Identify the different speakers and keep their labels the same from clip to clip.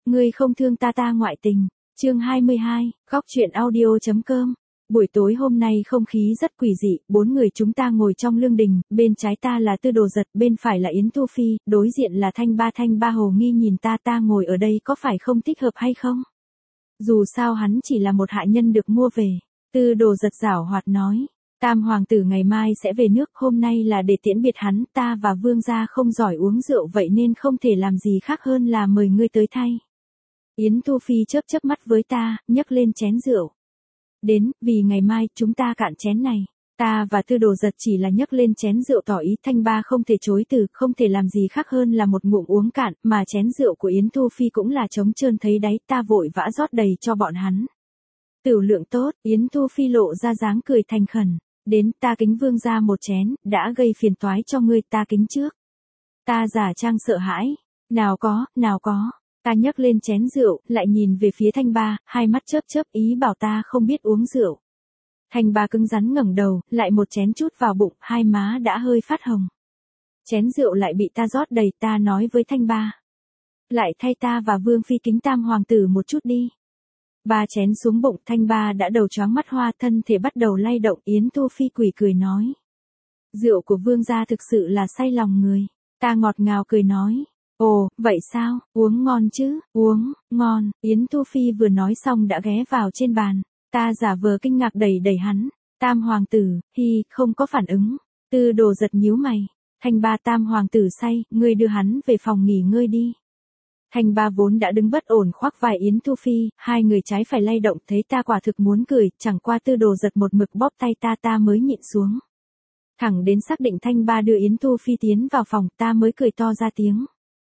Speaker 1: ngươi không thương ta ta ngoại tình. Chương 22, góc truyện audio.com. Buổi tối hôm nay không khí rất quỷ dị, 4 người chúng ta ngồi trong lương đình, bên trái ta là Tư Đồ Giật, bên phải là Yến Thu Phi, đối diện là Thanh Ba hồ nghi nhìn ta ngồi ở đây có phải không thích hợp hay không? Dù sao hắn chỉ là một hạ nhân được mua về. Tư Đồ Giật giảo hoạt nói, Tam hoàng tử ngày mai sẽ về nước, hôm nay là để tiễn biệt hắn, ta và vương gia không giỏi uống rượu vậy nên không thể làm gì khác hơn là mời ngươi tới thay. Yến Thu Phi chớp mắt với ta, nhấc lên chén rượu. Đến, vì ngày mai chúng ta cạn chén này. Ta và Tư Đồ Giật chỉ là nhấc lên chén rượu tỏ ý, Thanh Ba không thể chối từ, không thể làm gì khác hơn là một ngụm uống cạn, mà chén rượu của Yến Thu Phi cũng là trống trơn thấy đáy, ta vội vã rót đầy cho bọn hắn. Tửu lượng tốt, Yến Thu Phi lộ ra dáng cười thành khẩn. Đến, ta kính vương gia một chén, đã gây phiền toái cho ngươi, ta kính trước. Ta giả trang sợ hãi. Nào có. Ta nhấc lên chén rượu, lại nhìn về phía Thanh Ba, hai mắt chớp ý bảo ta không biết uống rượu. Thanh Ba cứng rắn ngẩng đầu, lại một chén chút vào bụng, hai má đã hơi phát hồng. Chén rượu lại bị ta rót đầy, ta nói với Thanh Ba. Lại thay ta và Vương Phi kính Tam hoàng tử một chút đi. Ba chén xuống bụng, Thanh Ba đã đầu choáng mắt hoa, thân thể bắt đầu lay động. Yến Thu Phi quỷ cười nói. Rượu của vương gia thực sự là say lòng người. Ta ngọt ngào cười nói. Ồ, vậy sao, uống ngon chứ, uống, ngon. Yến Thu Phi vừa nói xong đã ghé vào trên bàn. Ta giả vờ kinh ngạc đẩy hắn. Tam hoàng tử, không có phản ứng. Tư Đồ Giật nhíu mày. Thanh Ba, Tam hoàng tử say, ngươi đưa hắn về phòng nghỉ ngơi đi. Thanh Ba vốn đã đứng bất ổn khoác vai Yến Thu Phi, hai người trái phải lay động, thấy ta quả thực muốn cười, chẳng qua Tư Đồ Giật một mực bóp tay ta mới nhịn xuống. Thẳng đến xác định Thanh Ba đưa Yến Thu Phi tiến vào phòng, ta mới cười to ra tiếng.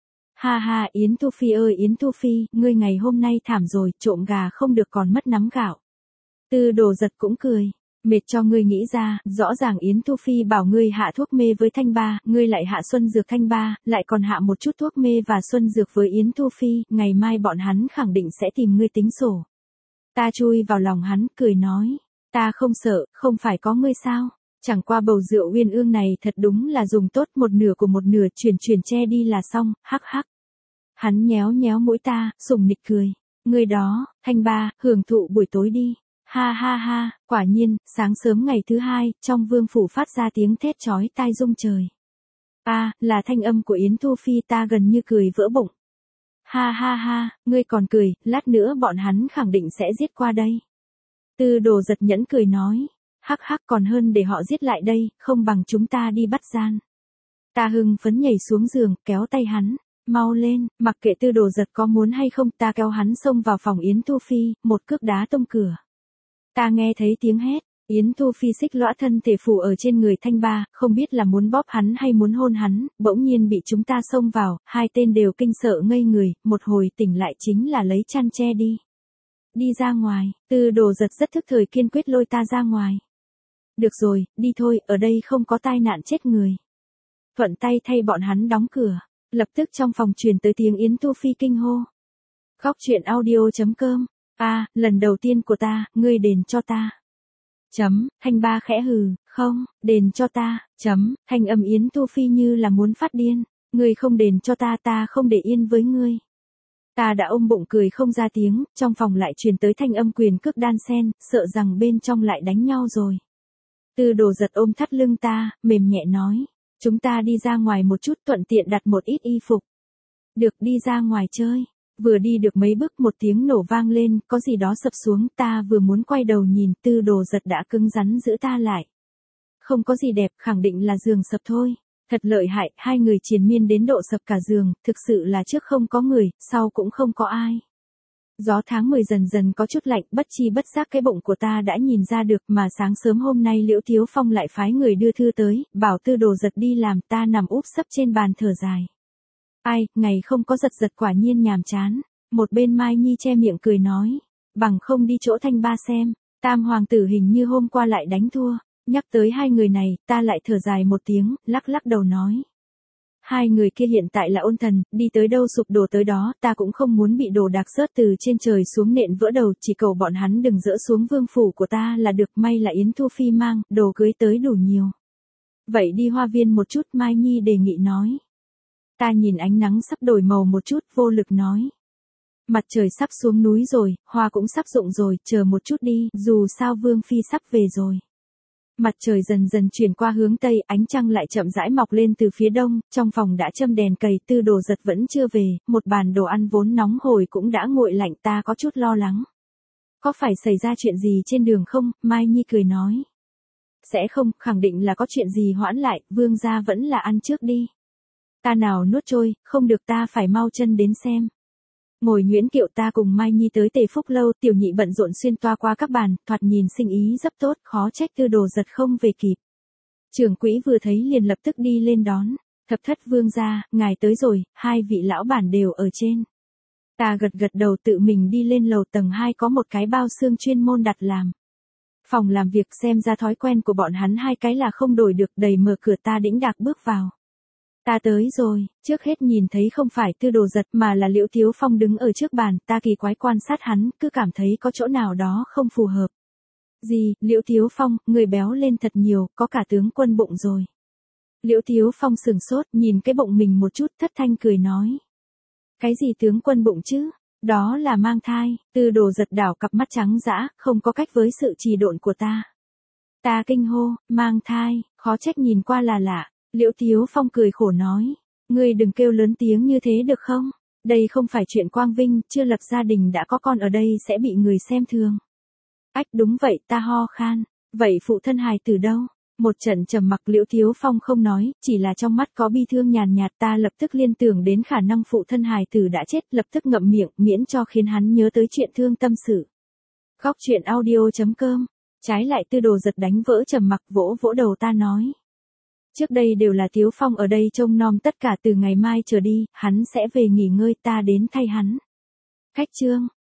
Speaker 1: Ha, Yến Thu Phi ơi Yến Thu Phi, ngươi ngày hôm nay thảm rồi, trộm gà không được còn mất nắm gạo. Tư Đồ Giật cũng cười. Mệt cho ngươi nghĩ ra, rõ ràng Yến Thu Phi bảo ngươi hạ thuốc mê với Thanh Ba, ngươi lại hạ xuân dược Thanh Ba, lại còn hạ một chút thuốc mê và xuân dược với Yến Thu Phi, ngày mai bọn hắn khẳng định sẽ tìm ngươi tính sổ. Ta chui vào lòng hắn, cười nói, ta không sợ, không phải có ngươi sao, chẳng qua bầu rượu uyên ương này thật đúng là dùng tốt, một nửa của một nửa chuyển che đi là xong, hắc. Hắn nhéo mũi ta, sủng nịch cười, ngươi đó, Thanh Ba, hưởng thụ buổi tối đi. Ha, quả nhiên, sáng sớm ngày thứ hai, trong vương phủ phát ra tiếng thét chói tai rung trời. Là thanh âm của Yến Thu Phi, ta gần như cười vỡ bụng. Ha, ngươi còn cười, lát nữa bọn hắn khẳng định sẽ giết qua đây. Tư Đồ Giật nhẫn cười nói, hắc còn hơn để họ giết lại đây, không bằng chúng ta đi bắt gian. Ta hưng phấn nhảy xuống giường, kéo tay hắn. Mau lên, mặc kệ Tư Đồ Giật có muốn hay không, ta kéo hắn xông vào phòng Yến Thu Phi, một cước đá tung cửa. Ta nghe thấy tiếng hét, Yến Thu Phi xích lõa thân thể phủ ở trên người Thanh Ba, không biết là muốn bóp hắn hay muốn hôn hắn, bỗng nhiên bị chúng ta xông vào, hai tên đều kinh sợ ngây người, một hồi tỉnh lại chính là lấy chăn che đi. Đi ra ngoài, Tư Đồ Giật rất thức thời kiên quyết lôi ta ra ngoài. Được rồi, đi thôi, ở đây không có tai nạn chết người. Thuận tay thay bọn hắn đóng cửa, lập tức trong phòng truyền tới tiếng Yến Thu Phi kinh hô. Góc truyện audio.com. Lần đầu tiên của ta, ngươi đền cho ta. Thanh Ba khẽ hừ, không, đền cho ta, thanh âm Yến Thu Phi như là muốn phát điên, ngươi không đền cho ta, ta không để yên với ngươi. Ta đã ôm bụng cười không ra tiếng, trong phòng lại truyền tới thanh âm quyền cước đan sen, sợ rằng bên trong lại đánh nhau rồi. Tư Đồ Giật ôm thắt lưng ta, mềm nhẹ nói, chúng ta đi ra ngoài một chút, thuận tiện đặt một ít y phục. Được, đi ra ngoài chơi. Vừa đi được mấy bước một tiếng nổ vang lên, có gì đó sập xuống, ta vừa muốn quay đầu nhìn, Tư Đồ Giật đã cứng rắn giữ ta lại. Không có gì đẹp, khẳng định là giường sập thôi. Thật lợi hại, hai người triền miên đến độ sập cả giường, thực sự là trước không có người, sau cũng không có ai. Gió tháng 10 dần có chút lạnh, bất chi bất giác cái bụng của ta đã nhìn ra được, mà sáng sớm hôm nay Liễu Thiếu Phong lại phái người đưa thư tới, bảo Tư Đồ Giật đi làm, ta nằm úp sấp trên bàn thở dài. Ngày không có giật quả nhiên nhàm chán. Một bên Mai Nhi che miệng cười nói, bằng không đi chỗ Thanh Ba xem, Tam hoàng tử hình như hôm qua lại đánh thua. Nhắc tới hai người này, ta lại thở dài một tiếng, lắc đầu nói. Hai người kia hiện tại là ôn thần, đi tới đâu sụp đổ tới đó, ta cũng không muốn bị đồ đạc rớt từ trên trời xuống nện vỡ đầu, chỉ cầu bọn hắn đừng dỡ xuống vương phủ của ta là được, may là Yến Thu Phi mang, đồ cưới tới đủ nhiều. Vậy đi hoa viên một chút, Mai Nhi đề nghị nói. Ta nhìn ánh nắng sắp đổi màu một chút, vô lực nói. Mặt trời sắp xuống núi rồi, hoa cũng sắp rụng rồi, chờ một chút đi, dù sao Vương Phi sắp về rồi. Mặt trời dần dần chuyển qua hướng Tây, ánh trăng lại chậm rãi mọc lên từ phía Đông, trong phòng đã châm đèn cầy, Tư Đồ Giật vẫn chưa về, một bàn đồ ăn vốn nóng hổi cũng đã nguội lạnh, ta có chút lo lắng. Có phải xảy ra chuyện gì trên đường không? Mai Nhi cười nói. Sẽ không, khẳng định là có chuyện gì hoãn lại, Vương gia vẫn là ăn trước đi. Ta nào nuốt trôi, không được, ta phải mau chân đến xem. Ngồi Nguyễn Kiệu, ta cùng Mai Nhi tới Tề Phúc Lâu, Tiểu Nhị bận rộn xuyên toa qua các bàn, thoạt nhìn sinh ý rất tốt, khó trách Tư Đồ Giật không về kịp. Trưởng quỹ vừa thấy liền lập tức đi lên đón. Thập thất vương gia, ngài tới rồi, hai vị lão bản đều ở trên. Ta gật gật đầu, tự mình đi lên lầu tầng 2, có một cái bao xương chuyên môn đặt làm. Phòng làm việc, xem ra thói quen của bọn hắn hai cái là không đổi được, đẩy mở cửa, ta đĩnh đạc bước vào. Ta tới rồi, trước hết nhìn thấy không phải Tư Đồ Giật mà là Liễu Thiếu Phong đứng ở trước bàn, ta kỳ quái quan sát hắn, cứ cảm thấy có chỗ nào đó không phù hợp. Gì, Liễu Thiếu Phong, người béo lên thật nhiều, có cả tướng quân bụng rồi. Liễu Thiếu Phong sừng sốt, nhìn cái bụng mình một chút, thất thanh cười nói. Cái gì tướng quân bụng chứ? Đó là mang thai. Tư Đồ Giật đảo cặp mắt trắng dã, không có cách với sự trì độn của ta. Ta kinh hô, mang thai, khó trách nhìn qua là lạ. Liễu Thiếu Phong cười khổ nói. Ngươi đừng kêu lớn tiếng như thế được không? Đây không phải chuyện quang vinh, chưa lập gia đình đã có con ở đây sẽ bị người xem thường. Ách, đúng vậy, ta ho khan. Vậy phụ thân hài tử đâu? Một trận trầm mặc, Liễu Thiếu Phong không nói, chỉ là trong mắt có bi thương nhàn nhạt, ta lập tức liên tưởng đến khả năng phụ thân hài tử đã chết, lập tức ngậm miệng, miễn cho khiến hắn nhớ tới chuyện thương tâm sự. Góc truyện audio.com. Trái lại Tư Đồ Giật đánh vỡ trầm mặc, vỗ vỗ đầu ta nói. Trước đây đều là Thiếu Phong ở đây trông nom tất cả, từ ngày mai trở đi, hắn sẽ về nghỉ ngơi, ta đến thay hắn. Khách trương,